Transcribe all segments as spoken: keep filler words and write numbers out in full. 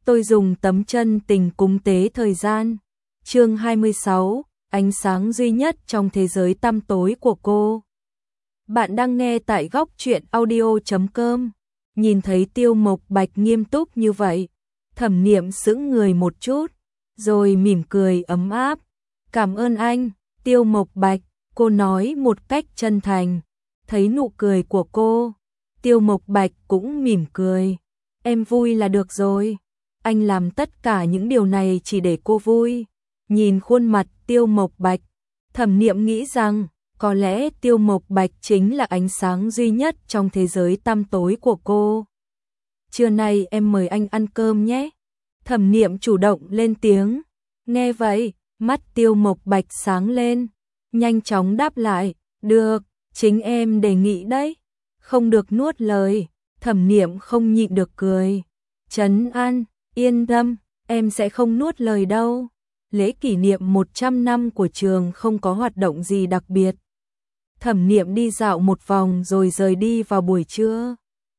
tôi dùng tấm chân tình cúng tế thời gian. Chương hai mươi sáu, ánh sáng duy nhất trong thế giới tăm tối của cô. Bạn đang nghe tại góc truyện audio chấm com. Nhìn thấy Tiêu Mộc Bạch nghiêm túc như vậy, Thẩm Niệm sững người một chút, rồi mỉm cười ấm áp. Cảm ơn anh, Tiêu Mộc Bạch, cô nói một cách chân thành. Thấy nụ cười của cô, Tiêu Mộc Bạch cũng mỉm cười. Em vui là được rồi. Anh làm tất cả những điều này chỉ để cô vui. Nhìn khuôn mặt Tiêu Mộc Bạch, Thẩm Niệm nghĩ rằng có lẽ Tiêu Mộc Bạch chính là ánh sáng duy nhất trong thế giới tăm tối của cô. Trưa nay em mời anh ăn cơm nhé. Thẩm Niệm chủ động lên tiếng. Nghe vậy, mắt Tiêu Mộc Bạch sáng lên, nhanh chóng đáp lại, được, chính em đề nghị đấy. Không được nuốt lời, Thẩm Niệm không nhịn được cười. Trấn an, yên tâm, em sẽ không nuốt lời đâu. Lễ kỷ niệm một trăm năm của trường không có hoạt động gì đặc biệt. Thẩm Niệm đi dạo một vòng rồi rời đi vào buổi trưa.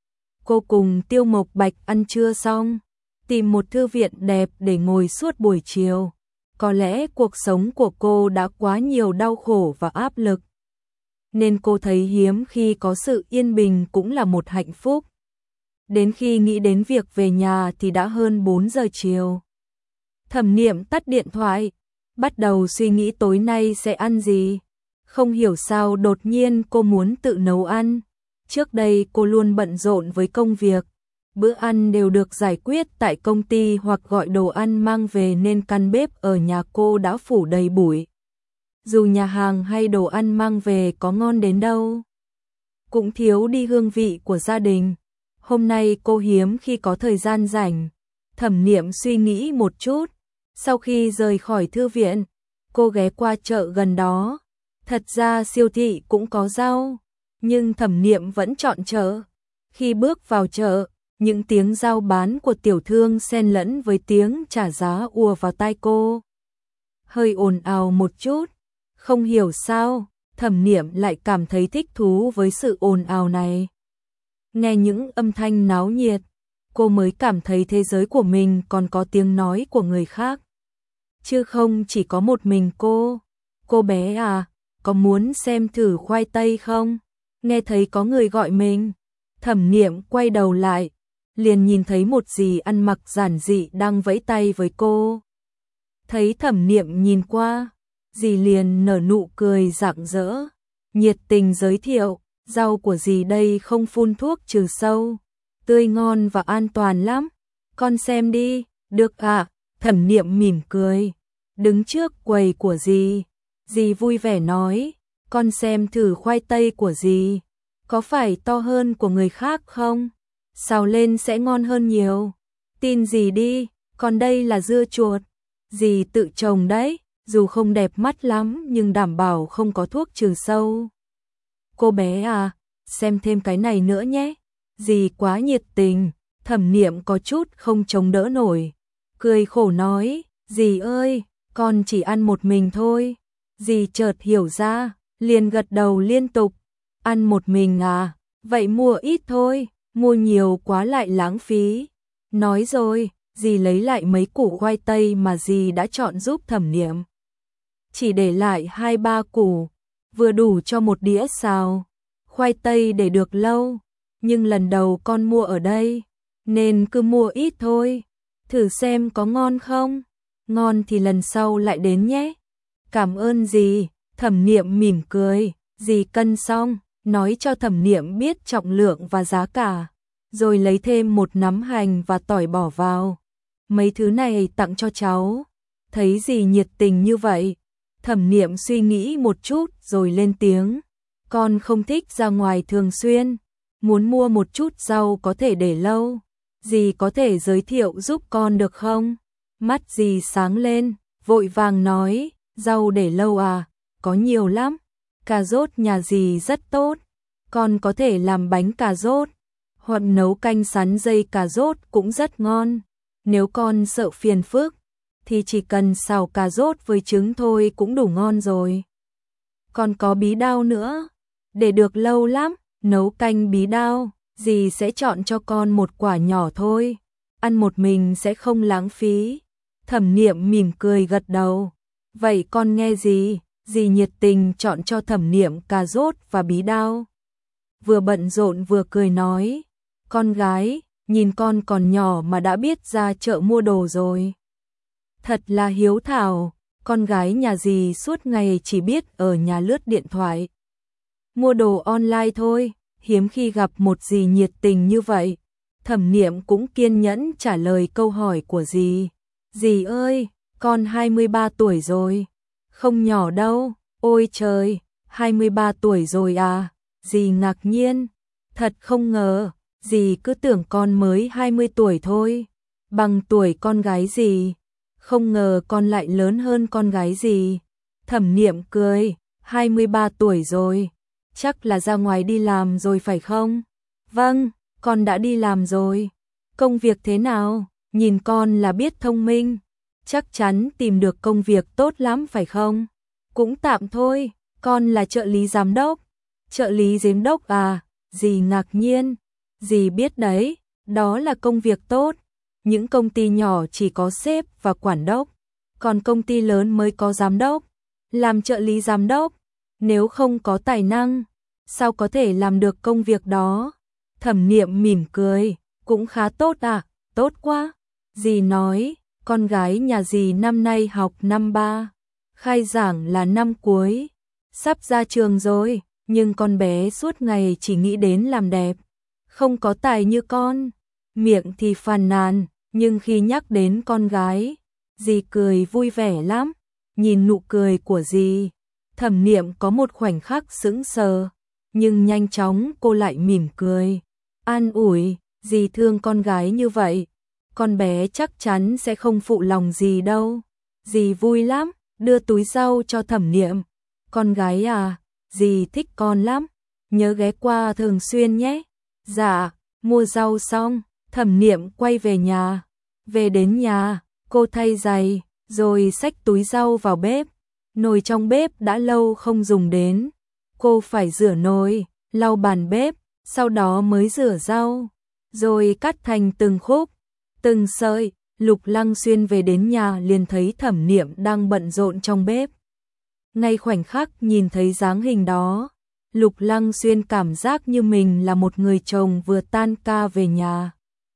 Cô cùng Tiêu Mộc Bạch ăn trưa xong, tìm một thư viện đẹp để ngồi suốt buổi chiều. Có lẽ cuộc sống của cô đã quá nhiều đau khổ và áp lực, nên cô thấy hiếm khi có sự yên bình cũng là một hạnh phúc. Đến khi nghĩ đến việc về nhà thì đã hơn bốn giờ chiều. Thẩm Niệm tắt điện thoại, bắt đầu suy nghĩ tối nay sẽ ăn gì. Không hiểu sao đột nhiên cô muốn tự nấu ăn. Trước đây cô luôn bận rộn với công việc, bữa ăn đều được giải quyết tại công ty hoặc gọi đồ ăn mang về nên căn bếp ở nhà cô đã phủ đầy bụi. Dù nhà hàng hay đồ ăn mang về có ngon đến đâu, cũng thiếu đi hương vị của gia đình. Hôm nay cô hiếm khi có thời gian rảnh. Thẩm Niệm suy nghĩ một chút. Sau khi rời khỏi thư viện, cô ghé qua chợ gần đó. Thật ra siêu thị cũng có rau, nhưng Thẩm Niệm vẫn chọn chợ. Khi bước vào chợ, những tiếng rao bán của tiểu thương xen lẫn với tiếng trả giá ùa vào tai cô. Hơi ồn ào một chút, không hiểu sao, Thẩm Niệm lại cảm thấy thích thú với sự ồn ào này. Nghe những âm thanh náo nhiệt, cô mới cảm thấy thế giới của mình còn có tiếng nói của người khác, chứ không chỉ có một mình cô. Cô bé à, có muốn xem thử khoai tây không? Nghe thấy có người gọi mình, Thẩm Niệm quay đầu lại, liền nhìn thấy một dì ăn mặc giản dị đang vẫy tay với cô. Thấy Thẩm Niệm nhìn qua, dì liền nở nụ cười rạng rỡ, nhiệt tình giới thiệu, rau của dì đây không phun thuốc trừ sâu, tươi ngon và an toàn lắm. Con xem đi. Được ạ. À? Thẩm Niệm mỉm cười, đứng trước quầy của dì. Dì vui vẻ nói, con xem thử khoai tây của dì, có phải to hơn của người khác không? Xào lên sẽ ngon hơn nhiều. Tin dì đi, còn đây là dưa chuột. Dì tự trồng đấy, dù không đẹp mắt lắm nhưng đảm bảo không có thuốc trừ sâu. Cô bé à, xem thêm cái này nữa nhé. Dì quá nhiệt tình. Thẩm Niệm có chút không chống đỡ nổi, cười khổ nói, dì ơi, con chỉ ăn một mình thôi. Dì chợt hiểu ra, liền gật đầu liên tục. Ăn một mình à, vậy mua ít thôi, mua nhiều quá lại lãng phí. Nói rồi, dì lấy lại mấy củ khoai tây mà dì đã chọn giúp Thẩm Niệm. Chỉ để lại hai ba củ, vừa đủ cho một đĩa xào. Khoai tây để được lâu, nhưng lần đầu con mua ở đây, nên cứ mua ít thôi. Thử xem có ngon không? Ngon thì lần sau lại đến nhé. Cảm ơn dì. Thẩm Niệm mỉm cười. Dì cân xong, nói cho Thẩm Niệm biết trọng lượng và giá cả, rồi lấy thêm một nắm hành và tỏi bỏ vào. Mấy thứ này tặng cho cháu. Thấy dì nhiệt tình như vậy, Thẩm Niệm suy nghĩ một chút rồi lên tiếng. Con không thích ra ngoài thường xuyên, muốn mua một chút rau có thể để lâu. Dì có thể giới thiệu giúp con được không? Mắt dì sáng lên, vội vàng nói, rau để lâu à, có nhiều lắm. Cà rốt nhà dì rất tốt, con có thể làm bánh cà rốt, hoặc nấu canh sắn dây cà rốt cũng rất ngon. Nếu con sợ phiền phức, thì chỉ cần xào cà rốt với trứng thôi cũng đủ ngon rồi. Còn có bí đao nữa, để được lâu lắm. Nấu canh bí đao, dì sẽ chọn cho con một quả nhỏ thôi. ăn một mình sẽ không lãng phí. Thẩm Niệm mỉm cười gật đầu. Vậy con nghe gì? Dì nhiệt tình chọn cho Thẩm Niệm cà rốt và bí đao. Vừa bận rộn vừa cười nói, con gái, nhìn con còn nhỏ mà đã biết ra chợ mua đồ rồi. Thật là hiếu thảo, con gái nhà dì suốt ngày chỉ biết ở nhà lướt điện thoại. Mua đồ online thôi, hiếm khi gặp một dì nhiệt tình như vậy. Thẩm Niệm cũng kiên nhẫn trả lời câu hỏi của dì. Dì ơi, con hai mươi ba tuổi rồi. Không nhỏ đâu, ôi trời, hai mươi ba tuổi rồi à, dì ngạc nhiên. Thật không ngờ, dì cứ tưởng con mới hai mươi tuổi thôi. Bằng tuổi con gái dì. Không ngờ con lại lớn hơn con gái dì. Thẩm Niệm cười, hai mươi ba tuổi rồi. Chắc là ra ngoài đi làm rồi phải không? Vâng, con đã đi làm rồi. Công việc thế nào? Nhìn con là biết thông minh. Chắc chắn tìm được công việc tốt lắm phải không? Cũng tạm thôi, con là trợ lý giám đốc. Trợ lý giám đốc à? Dì ngạc nhiên. Dì biết đấy, đó là công việc tốt. Những công ty nhỏ chỉ có sếp và quản đốc, còn công ty lớn mới có giám đốc. Làm trợ lý giám đốc, nếu không có tài năng, sao có thể làm được công việc đó? Thẩm Niệm mỉm cười, cũng khá tốt à, tốt quá. Dì nói, con gái nhà dì năm nay học năm ba, khai giảng là năm cuối, sắp ra trường rồi, nhưng con bé suốt ngày chỉ nghĩ đến làm đẹp, không có tài như con. Miệng thì phàn nàn, nhưng khi nhắc đến con gái, dì cười vui vẻ lắm. Nhìn nụ cười của dì, Thẩm Niệm có một khoảnh khắc sững sờ, nhưng nhanh chóng cô lại mỉm cười, an ủi, dì thương con gái như vậy, con bé chắc chắn sẽ không phụ lòng dì đâu. Dì vui lắm, đưa túi rau cho Thẩm Niệm. Con gái à, dì thích con lắm, nhớ ghé qua thường xuyên nhé. Dạ, mua rau xong, Thẩm Niệm quay về nhà. Về đến nhà, cô thay giày, rồi xách túi rau vào bếp. Nồi trong bếp đã lâu không dùng đến. Cô phải rửa nồi, lau bàn bếp, sau đó mới rửa rau, rồi cắt thành từng khúc, từng sợi. Lục Lăng Xuyên về đến nhà liền thấy Thẩm Niệm đang bận rộn trong bếp. Ngay khoảnh khắc nhìn thấy dáng hình đó, Lục Lăng Xuyên cảm giác như mình là một người chồng vừa tan ca về nhà,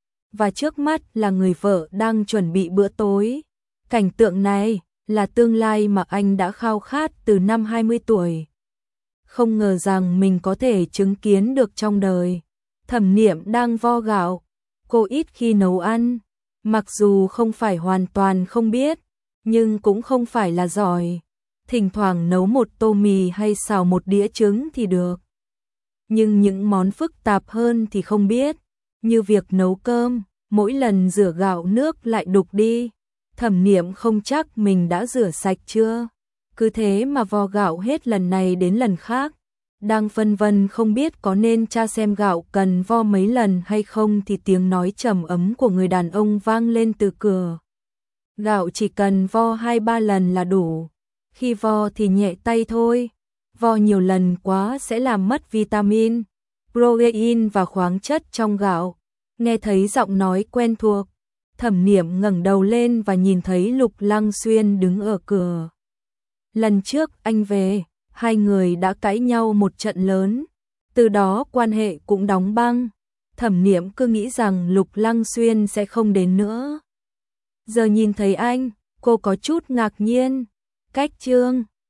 và trước mắt là người vợ đang chuẩn bị bữa tối. Cảnh tượng này là tương lai mà anh đã khao khát từ năm hai mươi tuổi. Không ngờ rằng mình có thể chứng kiến được trong đời. Thẩm Niệm đang vo gạo, cô ít khi nấu ăn, mặc dù không phải hoàn toàn không biết, nhưng cũng không phải là giỏi. Thỉnh thoảng nấu một tô mì hay xào một đĩa trứng thì được. Nhưng những món phức tạp hơn thì không biết, như việc nấu cơm, mỗi lần rửa gạo nước lại đục đi. Thẩm Niệm không chắc mình đã rửa sạch chưa, cứ thế mà vo gạo hết lần này đến lần khác. Đang phân vân không biết có nên tra xem gạo cần vo mấy lần hay không thì tiếng nói trầm ấm của người đàn ông vang lên từ cửa. Gạo chỉ cần vo hai ba lần là đủ, khi vo thì nhẹ tay thôi, vo nhiều lần quá sẽ làm mất vitamin, protein và khoáng chất trong gạo. Nghe thấy giọng nói quen thuộc, Thẩm Niệm ngẩng đầu lên và nhìn thấy Lục Lăng Xuyên đứng ở cửa. Lần trước anh về, hai người đã cãi nhau một trận lớn, từ đó quan hệ cũng đóng băng. Thẩm Niệm cứ nghĩ rằng Lục Lăng Xuyên sẽ không đến nữa. Giờ nhìn thấy anh, cô có chút ngạc nhiên. Cách chương